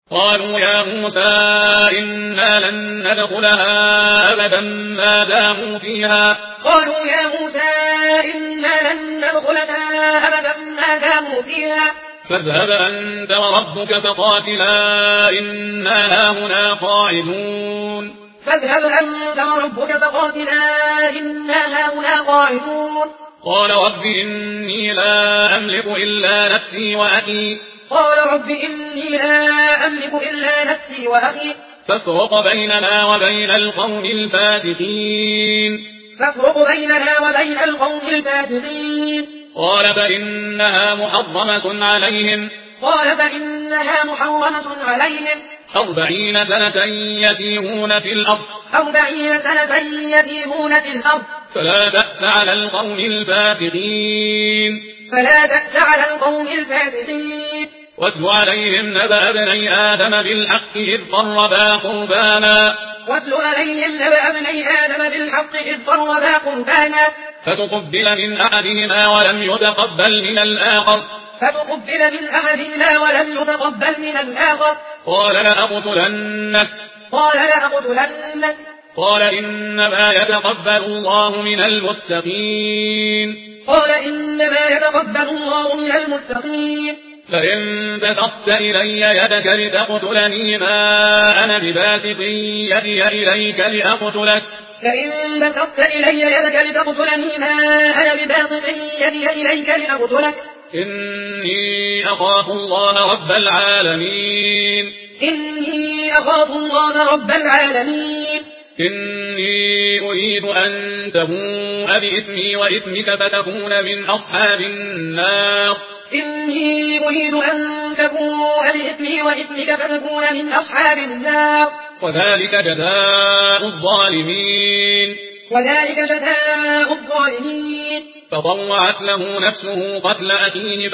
قالوا يا موسى إنا لن ندخلها أبدا ما داموا فيها فاذهب أنت وربك فقاتلا إنا هنا قاعدون قال رب إني لا أملك إلا نفسي وأخي فافرق بيننا وبين القوم الفاسقين قال فإنها محرمة عليهم 40 سنة يتيهون في الأرض فلا تأس على القوم الفاسقين واتل عليهم نبأ ابني آدم بالحق إذ قربا قربانا فتقبل من أحدهما ولم يتقبل من الآخر قال لأقتلنك قال إنما يتقبل الله من المتقين فإن بسطت إلي يدك لتقتلني ما أنا بباسط يدي إليك لأقتلك إني أخاف الله رب العالمين إني أريد أن تبوء بإثمي وإثمك فتكون من أصحاب النار وذلك جزاء الظالمين فطوعت له نفسه قتل أخيه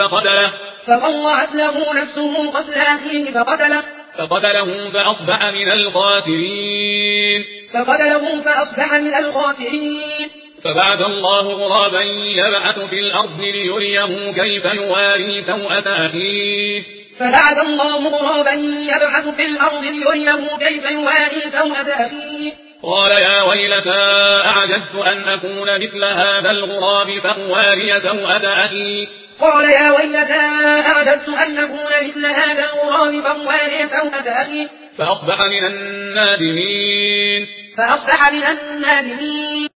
فقتله فأصبح من الخاسرين فبعث الله غرابا يبحث في الأرض ليريه كيف يواري سوءة أخيه قال يا ويلتى أعجزت أن أكون مثل هذا الغراب فأواري سوءة أخي فأصبح من النادمين